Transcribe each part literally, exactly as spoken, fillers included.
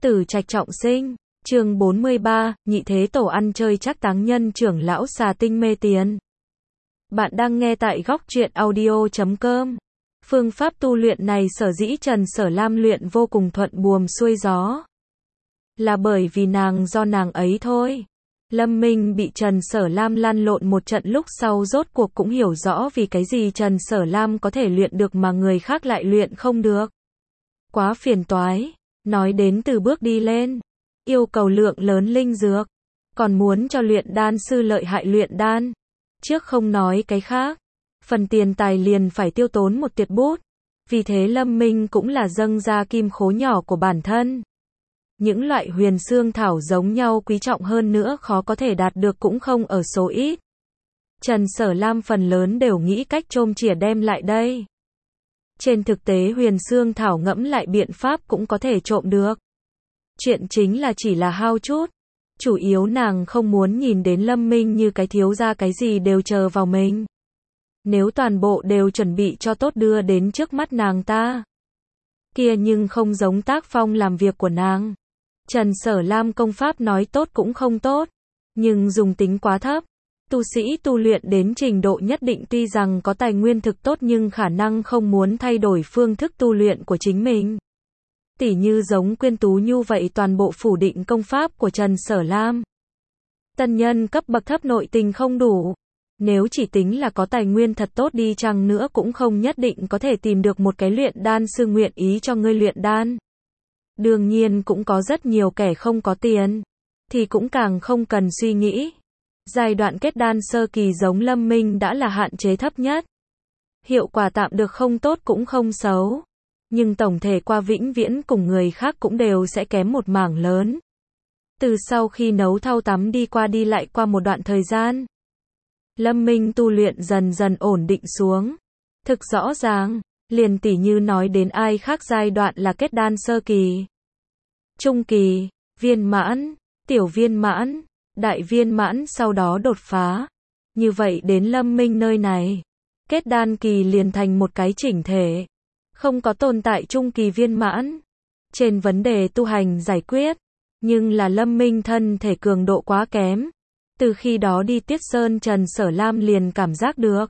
Tử Trạch trọng sinh, chương bốn mươi ba, nhị thế tổ ăn chơi chắc táng nhân trưởng lão xà tinh mê tiền. Bạn đang nghe tại góc truyện audio chấm com. Phương pháp tu luyện này sở dĩ Trần Sở Lam luyện vô cùng thuận buồm xuôi gió. Là bởi vì nàng do nàng ấy thôi. Lâm Minh bị Trần Sở Lam lăn lộn một trận lúc sau rốt cuộc cũng hiểu rõ vì cái gì Trần Sở Lam có thể luyện được mà người khác lại luyện không được. Quá phiền toái. Nói đến từ bước đi lên, yêu cầu lượng lớn linh dược, còn muốn cho luyện đan sư lợi hại luyện đan. Trước không nói cái khác, phần tiền tài liền phải tiêu tốn một tuyệt bút. Vì thế Lâm Minh cũng là dâng ra kim khố nhỏ của bản thân. Những loại huyền xương thảo giống nhau quý trọng hơn nữa khó có thể đạt được cũng không ở số ít. Trần Sở Lam phần lớn đều nghĩ cách trôm chỉa đem lại đây. Trên thực tế huyền xương thảo ngẫm lại biện pháp cũng có thể trộm được. Chuyện chính là chỉ là hao chút. Chủ yếu nàng không muốn nhìn đến Lâm Minh như cái thiếu gia cái gì đều chờ vào mình. Nếu toàn bộ đều chuẩn bị cho tốt đưa đến trước mắt nàng ta, kia nhưng không giống tác phong làm việc của nàng. Trần Sở Lam công pháp nói tốt cũng không tốt, nhưng dùng tính quá thấp. Tu sĩ tu luyện đến trình độ nhất định tuy rằng có tài nguyên thực tốt nhưng khả năng không muốn thay đổi phương thức tu luyện của chính mình. Tỉ như giống Quyên Tú Nhu vậy toàn bộ phủ định công pháp của Trần Sở Lam. Tân nhân cấp bậc thấp nội tình không đủ. Nếu chỉ tính là có tài nguyên thật tốt đi chăng nữa cũng không nhất định có thể tìm được một cái luyện đan sư nguyện ý cho ngươi luyện đan. Đương nhiên cũng có rất nhiều kẻ không có tiền, thì cũng càng không cần suy nghĩ. Giai đoạn kết đan sơ kỳ giống Lâm Minh đã là hạn chế thấp nhất. Hiệu quả tạm được không tốt cũng không xấu. Nhưng tổng thể qua vĩnh viễn cùng người khác cũng đều sẽ kém một mảng lớn. Từ sau khi nấu thau tắm đi qua đi lại qua một đoạn thời gian, Lâm Minh tu luyện dần dần ổn định xuống. Thực rõ ràng, liền tỉ như nói đến ai khác giai đoạn là kết đan sơ kỳ, trung kỳ, viên mãn, tiểu viên mãn, đại viên mãn sau đó đột phá. Như vậy đến Lâm Minh nơi này, kết đan kỳ liền thành một cái chỉnh thể. Không có tồn tại trung kỳ viên mãn. Trên vấn đề tu hành giải quyết, nhưng là Lâm Minh thân thể cường độ quá kém. Từ khi đó đi Tiết Sơn Trần Sở Lam liền cảm giác được.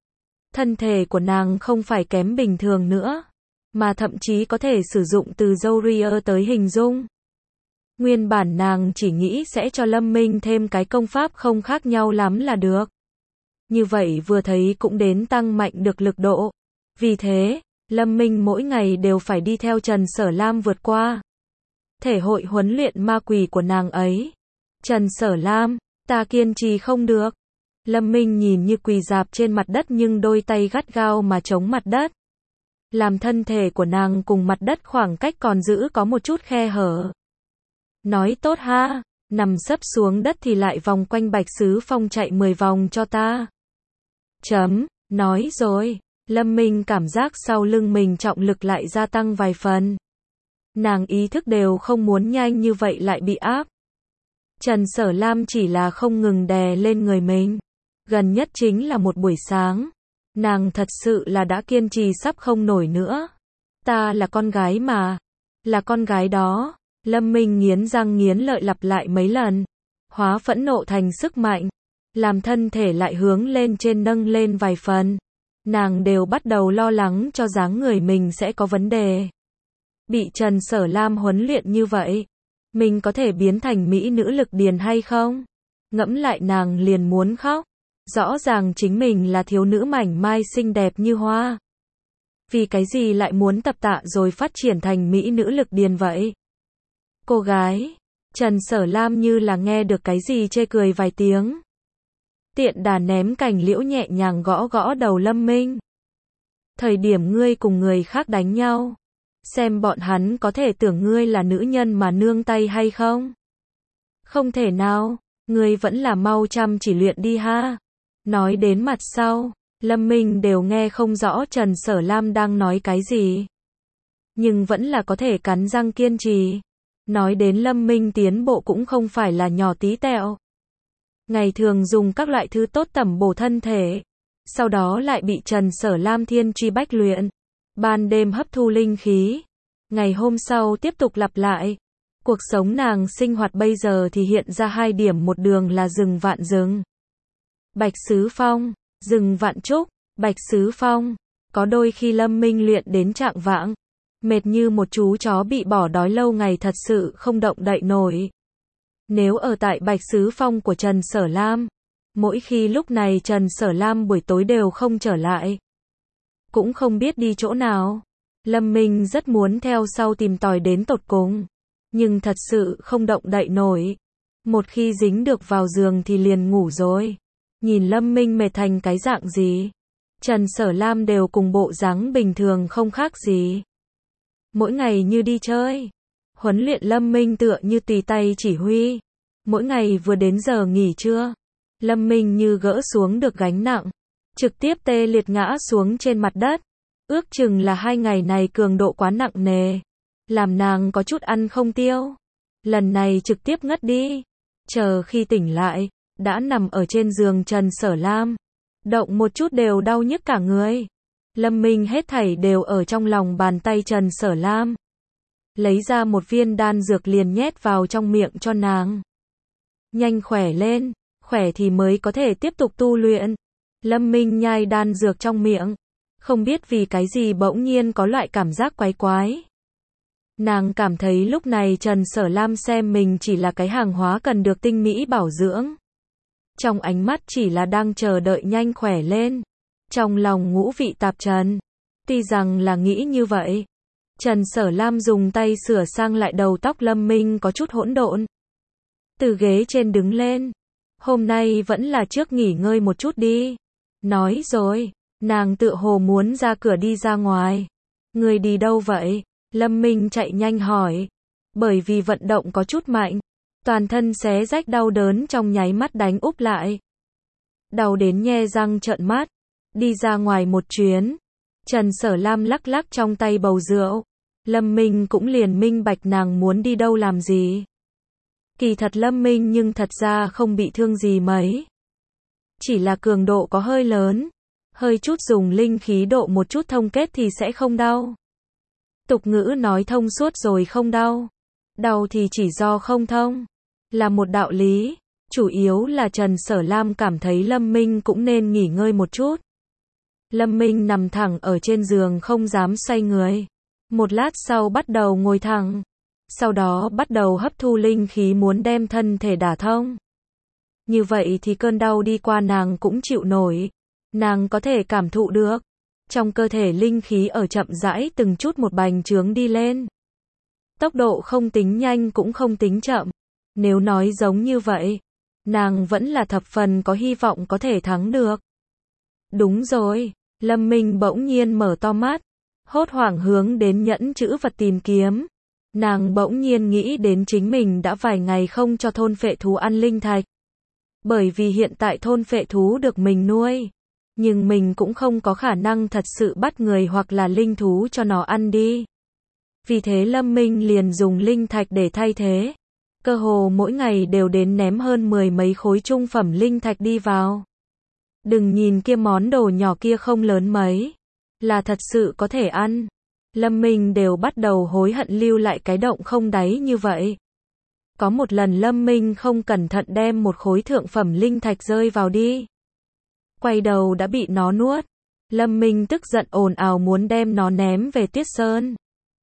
Thân thể của nàng không phải kém bình thường nữa, mà thậm chí có thể sử dụng từ Zoria tới hình dung. Nguyên bản nàng chỉ nghĩ sẽ cho Lâm Minh thêm cái công pháp không khác nhau lắm là được. Như vậy vừa thấy cũng đến tăng mạnh được lực độ. Vì thế, Lâm Minh mỗi ngày đều phải đi theo Trần Sở Lam vượt qua. Thể hội huấn luyện ma quỷ của nàng ấy. Trần Sở Lam, ta kiên trì không được. Lâm Minh nhìn như quỳ dạp trên mặt đất nhưng đôi tay gắt gao mà chống mặt đất. Làm thân thể của nàng cùng mặt đất khoảng cách còn giữ có một chút khe hở. Nói tốt ha, nằm sấp xuống đất thì lại vòng quanh Bạch Sứ Phong chạy mười vòng cho ta. Chấm, nói rồi. Lâm Minh cảm giác sau lưng mình trọng lực lại gia tăng vài phần. Nàng ý thức đều không muốn nhanh như vậy lại bị áp. Trần Sở Lam chỉ là không ngừng đè lên người mình. Gần nhất chính là một buổi sáng. Nàng thật sự là đã kiên trì sắp không nổi nữa. Ta là con gái mà. Là con gái đó. Lâm Minh nghiến răng nghiến lợi lặp lại mấy lần. Hóa phẫn nộ thành sức mạnh. Làm thân thể lại hướng lên trên nâng lên vài phần. Nàng đều bắt đầu lo lắng cho dáng người mình sẽ có vấn đề. Bị Trần Sở Lam huấn luyện như vậy, mình có thể biến thành mỹ nữ lực điền hay không? Ngẫm lại nàng liền muốn khóc. Rõ ràng chính mình là thiếu nữ mảnh mai xinh đẹp như hoa. Vì cái gì lại muốn tập tạ rồi phát triển thành mỹ nữ lực điền vậy? Cô gái, Trần Sở Lam như là nghe được cái gì chê cười vài tiếng. Tiện đà ném cành liễu nhẹ nhàng gõ gõ đầu Lâm Minh. Thời điểm ngươi cùng người khác đánh nhau, xem bọn hắn có thể tưởng ngươi là nữ nhân mà nương tay hay không? Không thể nào, ngươi vẫn là mau chăm chỉ luyện đi ha. Nói đến mặt sau, Lâm Minh đều nghe không rõ Trần Sở Lam đang nói cái gì. Nhưng vẫn là có thể cắn răng kiên trì. Nói đến Lâm Minh tiến bộ cũng không phải là nhỏ tí tẹo. Ngày thường dùng các loại thứ tốt tẩm bổ thân thể. Sau đó lại bị Trần Sở Lam thiên truy bách luyện. Ban đêm hấp thu linh khí. Ngày hôm sau tiếp tục lặp lại. Cuộc sống nàng sinh hoạt bây giờ thì hiện ra hai điểm, một đường là rừng vạn rừng. Bạch Sứ Phong, rừng vạn trúc, Bạch Sứ Phong. Có đôi khi Lâm Minh luyện đến trạng vạng, mệt như một chú chó bị bỏ đói lâu ngày thật sự không động đậy nổi. Nếu ở tại Bạch Sứ Phong của Trần Sở Lam, mỗi khi lúc này Trần Sở Lam buổi tối đều không trở lại, cũng không biết đi chỗ nào. Lâm Minh rất muốn theo sau tìm tòi đến tột cùng, nhưng thật sự không động đậy nổi. Một khi dính được vào giường thì liền ngủ rồi. Nhìn Lâm Minh mệt thành cái dạng gì, Trần Sở Lam đều cùng bộ dáng bình thường không khác gì. Mỗi ngày như đi chơi. Huấn luyện Lâm Minh tựa như tùy tay chỉ huy. Mỗi ngày vừa đến giờ nghỉ trưa, Lâm Minh như gỡ xuống được gánh nặng, trực tiếp tê liệt ngã xuống trên mặt đất. Ước chừng là hai ngày này cường độ quá nặng nề, làm nàng có chút ăn không tiêu. Lần này trực tiếp ngất đi. Chờ khi tỉnh lại, đã nằm ở trên giường Trần Sở Lam. Động một chút đều đau nhức cả người. Lâm Minh hết thảy đều ở trong lòng bàn tay Trần Sở Lam. Lấy ra một viên đan dược liền nhét vào trong miệng cho nàng. Nhanh khỏe lên, khỏe thì mới có thể tiếp tục tu luyện. Lâm Minh nhai đan dược trong miệng. Không biết vì cái gì bỗng nhiên có loại cảm giác quái quái. Nàng cảm thấy lúc này Trần Sở Lam xem mình chỉ là cái hàng hóa cần được tinh mỹ bảo dưỡng. Trong ánh mắt chỉ là đang chờ đợi nhanh khỏe lên. Trong lòng ngũ vị tạp trần. Tuy rằng là nghĩ như vậy. Trần Sở Lam dùng tay sửa sang lại đầu tóc Lâm Minh có chút hỗn độn. Từ ghế trên đứng lên. Hôm nay vẫn là trước nghỉ ngơi một chút đi. Nói rồi, nàng tựa hồ muốn ra cửa đi ra ngoài. Người đi đâu vậy? Lâm Minh chạy nhanh hỏi. Bởi vì vận động có chút mạnh, toàn thân xé rách đau đớn trong nháy mắt đánh úp lại. Đau đến nhe răng trợn mắt. Đi ra ngoài một chuyến. Trần Sở Lam lắc lắc trong tay bầu rượu. Lâm Minh cũng liền minh bạch nàng muốn đi đâu làm gì. Kỳ thật Lâm Minh nhưng thật ra không bị thương gì mấy. Chỉ là cường độ có hơi lớn. Hơi chút dùng linh khí độ một chút thông kết thì sẽ không đau. Tục ngữ nói thông suốt rồi không đau. Đau thì chỉ do không thông. Là một đạo lý. Chủ yếu là Trần Sở Lam cảm thấy Lâm Minh cũng nên nghỉ ngơi một chút. Lâm Minh nằm thẳng ở trên giường không dám xoay người. Một lát sau bắt đầu ngồi thẳng. Sau đó bắt đầu hấp thu linh khí muốn đem thân thể đả thông. Như vậy thì cơn đau đi qua nàng cũng chịu nổi. Nàng có thể cảm thụ được. Trong cơ thể linh khí ở chậm rãi từng chút một bành trướng đi lên. Tốc độ không tính nhanh cũng không tính chậm. Nếu nói giống như vậy, nàng vẫn là thập phần có hy vọng có thể thắng được. Đúng rồi, Lâm Minh bỗng nhiên mở to mắt, hốt hoảng hướng đến nhẫn chữ vật tìm kiếm. Nàng bỗng nhiên nghĩ đến chính mình đã vài ngày không cho thôn phệ thú ăn linh thạch. Bởi vì hiện tại thôn phệ thú được mình nuôi. Nhưng mình cũng không có khả năng thật sự bắt người hoặc là linh thú cho nó ăn đi. Vì thế Lâm Minh liền dùng linh thạch để thay thế. Cơ hồ mỗi ngày đều đến ném hơn mười mấy khối trung phẩm linh thạch đi vào. Đừng nhìn kia món đồ nhỏ kia không lớn mấy. Là thật sự có thể ăn. Lâm Minh đều bắt đầu hối hận lưu lại cái động không đáy như vậy. Có một lần Lâm Minh không cẩn thận đem một khối thượng phẩm linh thạch rơi vào đi. Quay đầu đã bị nó nuốt. Lâm Minh tức giận ồn ào muốn đem nó ném về Tuyết Sơn.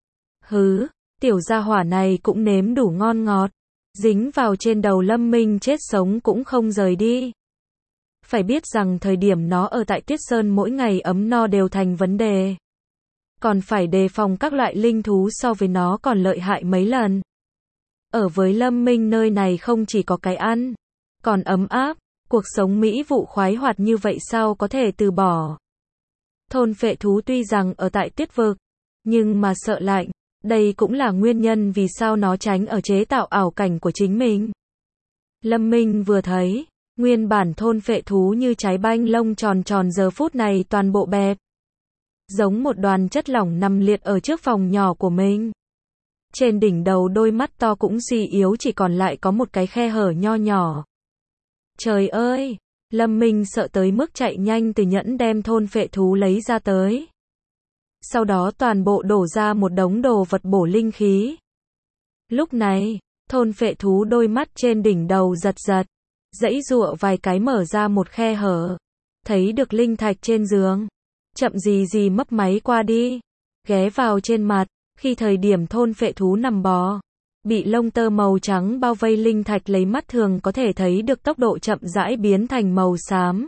Hứ, tiểu gia hỏa này cũng nếm đủ ngon ngọt. Dính vào trên đầu Lâm Minh chết sống cũng không rời đi. Phải biết rằng thời điểm nó ở tại Tuyết Sơn mỗi ngày ấm no đều thành vấn đề. Còn phải đề phòng các loại linh thú so với nó còn lợi hại mấy lần. Ở với Lâm Minh nơi này không chỉ có cái ăn, còn ấm áp. Cuộc sống mỹ vụ khoái hoạt như vậy sao có thể từ bỏ. Thôn phệ thú tuy rằng ở tại tuyết vực, nhưng mà sợ lạnh. Đây cũng là nguyên nhân vì sao nó tránh ở chế tạo ảo cảnh của chính mình. Lâm Minh vừa thấy, nguyên bản thôn phệ thú như trái banh lông tròn tròn giờ phút này toàn bộ bẹp. Giống một đoàn chất lỏng nằm liệt ở trước phòng nhỏ của mình. Trên đỉnh đầu đôi mắt to cũng suy yếu chỉ còn lại có một cái khe hở nho nhỏ. Trời ơi! Lâm Minh sợ tới mức chạy nhanh từ nhẫn đem thôn phệ thú lấy ra tới. Sau đó toàn bộ đổ ra một đống đồ vật bổ linh khí. Lúc này, thôn phệ thú đôi mắt trên đỉnh đầu giật giật, giãy giụa vài cái mở ra một khe hở, thấy được linh thạch trên giường, chậm gì gì mấp máy qua đi, ghé vào trên mặt, khi thời điểm thôn phệ thú nằm bò, bị lông tơ màu trắng bao vây linh thạch lấy mắt thường có thể thấy được tốc độ chậm rãi biến thành màu xám,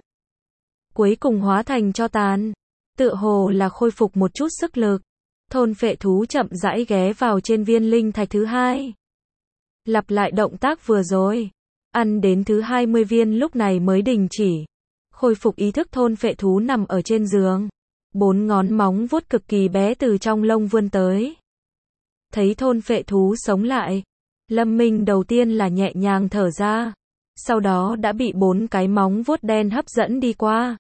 cuối cùng hóa thành tro tàn, tựa hồ là khôi phục một chút sức lực. Thôn phệ thú chậm rãi ghé vào trên viên linh thạch thứ hai, lặp lại động tác vừa rồi, ăn đến thứ hai mươi viên lúc này mới đình chỉ, khôi phục ý thức. Thôn phệ thú nằm ở trên giường, bốn ngón móng vuốt cực kỳ bé từ trong lông vươn tới. Thấy thôn phệ thú sống lại, Lâm Minh đầu tiên là nhẹ nhàng thở ra, sau đó đã bị bốn cái móng vuốt đen hấp dẫn đi qua.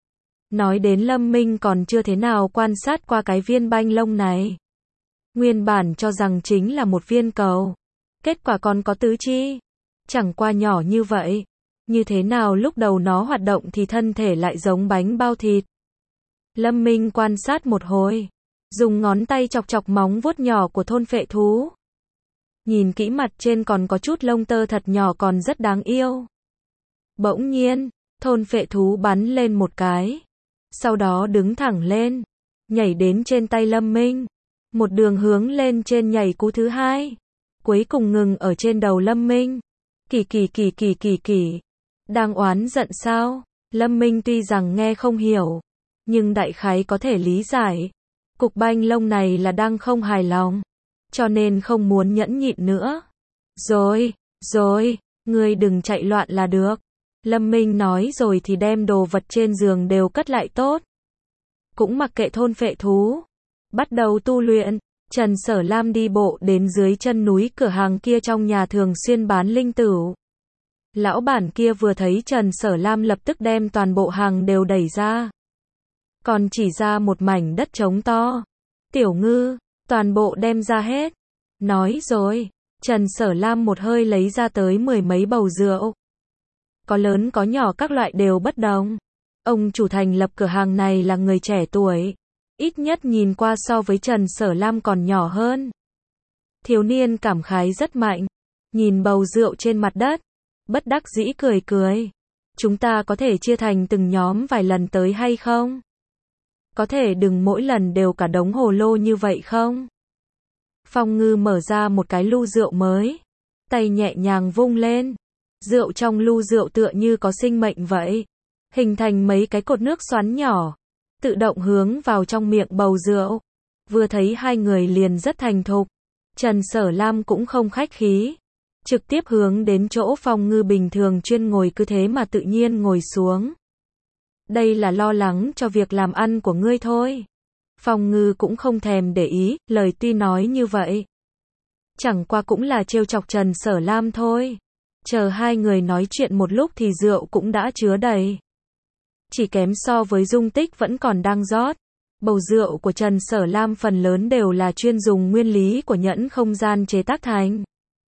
Nói đến Lâm Minh còn chưa thế nào quan sát qua cái viên banh lông này. Nguyên bản cho rằng chính là một viên cầu, kết quả còn có tứ chi. Chẳng qua nhỏ như vậy, như thế nào lúc đầu nó hoạt động thì thân thể lại giống bánh bao thịt. Lâm Minh quan sát một hồi, dùng ngón tay chọc chọc móng vuốt nhỏ của thôn phệ thú. Nhìn kỹ mặt trên còn có chút lông tơ thật nhỏ còn rất đáng yêu. Bỗng nhiên, thôn phệ thú bắn lên một cái, sau đó đứng thẳng lên, nhảy đến trên tay Lâm Minh, một đường hướng lên trên nhảy cú thứ hai, cuối cùng ngừng ở trên đầu Lâm Minh. Kỳ kỳ kỳ kỳ kỳ kỳ, đang oán giận sao? Lâm Minh tuy rằng nghe không hiểu, nhưng đại khái có thể lý giải. Cục banh lông này là đang không hài lòng, cho nên không muốn nhẫn nhịn nữa. Rồi, rồi, ngươi đừng chạy loạn là được. Lâm Minh nói rồi thì đem đồ vật trên giường đều cất lại tốt. Cũng mặc kệ thôn phệ thú, bắt đầu tu luyện. Trần Sở Lam đi bộ đến dưới chân núi cửa hàng kia trong nhà thường xuyên bán linh tửu. Lão bản kia vừa thấy Trần Sở Lam lập tức đem toàn bộ hàng đều đẩy ra. Còn chỉ ra một mảnh đất trống to. Tiểu Ngư, toàn bộ đem ra hết. Nói rồi, Trần Sở Lam một hơi lấy ra tới mười mấy bầu rượu. Có lớn có nhỏ các loại đều bất đồng. Ông chủ thành lập cửa hàng này là người trẻ tuổi. Ít nhất nhìn qua so với Trần Sở Lam còn nhỏ hơn. Thiếu niên cảm khái rất mạnh. Nhìn bầu rượu trên mặt đất, bất đắc dĩ cười cười. Chúng ta có thể chia thành từng nhóm vài lần tới hay không? Có thể đừng mỗi lần đều cả đống hồ lô như vậy không? Phong Ngư mở ra một cái lu rượu mới, tay nhẹ nhàng vung lên. Rượu trong lu rượu tựa như có sinh mệnh vậy, hình thành mấy cái cột nước xoắn nhỏ, tự động hướng vào trong miệng bầu rượu. Vừa thấy hai người liền rất thành thục, Trần Sở Lam cũng không khách khí, trực tiếp hướng đến chỗ Phong Ngư bình thường chuyên ngồi cứ thế mà tự nhiên ngồi xuống. Đây là lo lắng cho việc làm ăn của ngươi thôi. Phong Ngư cũng không thèm để ý, lời tuy nói như vậy, chẳng qua cũng là trêu chọc Trần Sở Lam thôi. Chờ hai người nói chuyện một lúc thì rượu cũng đã chứa đầy. Chỉ kém so với dung tích vẫn còn đang rót. Bầu rượu của Trần Sở Lam phần lớn đều là chuyên dùng nguyên lý của nhẫn không gian chế tác thành.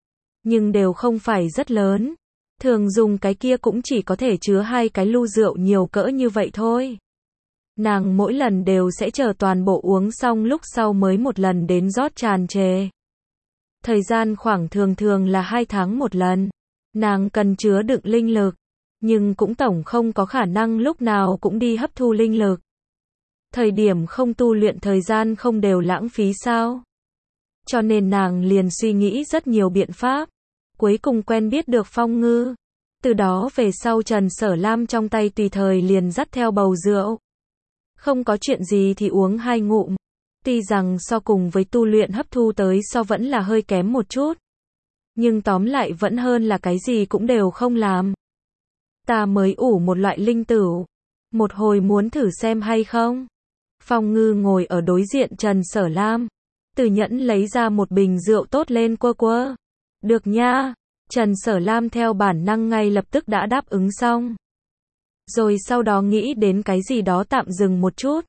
Nhưng đều không phải rất lớn. Thường dùng cái kia cũng chỉ có thể chứa hai cái lu rượu nhiều cỡ như vậy thôi. Nàng mỗi lần đều sẽ chờ toàn bộ uống xong lúc sau mới một lần đến rót tràn trề. Thời gian khoảng thường thường là hai tháng một lần. Nàng cần chứa đựng linh lực, nhưng cũng tổng không có khả năng lúc nào cũng đi hấp thu linh lực. Thời điểm không tu luyện thời gian không đều lãng phí sao? Cho nên nàng liền suy nghĩ rất nhiều biện pháp, cuối cùng quen biết được Phong Ngư. Từ đó về sau Trần Sở Lam trong tay tùy thời liền dắt theo bầu rượu. Không có chuyện gì thì uống hai ngụm. Tuy rằng so cùng với tu luyện hấp thu tới so vẫn là hơi kém một chút. Nhưng tóm lại vẫn hơn là cái gì cũng đều không làm. Ta mới ủ một loại linh tửu. Một hồi muốn thử xem hay không? Phong Ngư ngồi ở đối diện Trần Sở Lam. Từ nhẫn lấy ra một bình rượu tốt lên quơ quơ. Được nha. Trần Sở Lam theo bản năng ngay lập tức đã đáp ứng xong. Rồi sau đó nghĩ đến cái gì đó tạm dừng một chút.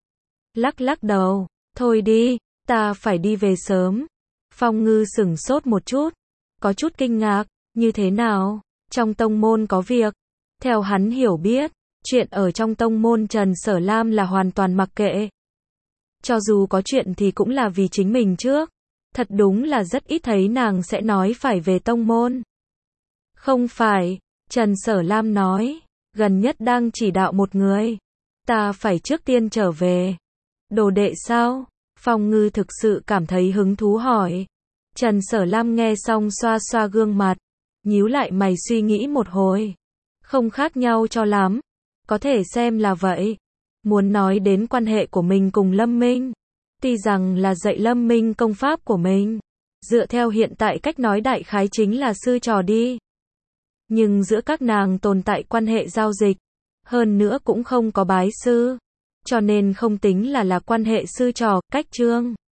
Lắc lắc đầu. Thôi đi, ta phải đi về sớm. Phong Ngư sửng sốt một chút. Có chút kinh ngạc, như thế nào? Trong tông môn có việc. Theo hắn hiểu biết, chuyện ở trong tông môn Trần Sở Lam là hoàn toàn mặc kệ. Cho dù có chuyện thì cũng là vì chính mình trước. Thật đúng là rất ít thấy nàng sẽ nói phải về tông môn. Không phải, Trần Sở Lam nói, gần nhất đang chỉ đạo một người. Ta phải trước tiên trở về. Đồ đệ sao? Phong Ngư thực sự cảm thấy hứng thú hỏi. Trần Sở Lam nghe xong xoa xoa gương mặt, nhíu lại mày suy nghĩ một hồi. Không khác nhau cho lắm. Có thể xem là vậy. Muốn nói đến quan hệ của mình cùng Lâm Minh. Tuy rằng là dạy Lâm Minh công pháp của mình. Dựa theo hiện tại cách nói đại khái chính là sư trò đi. Nhưng giữa các nàng tồn tại quan hệ giao dịch. Hơn nữa cũng không có bái sư. Cho nên không tính là là quan hệ sư trò, cách trương.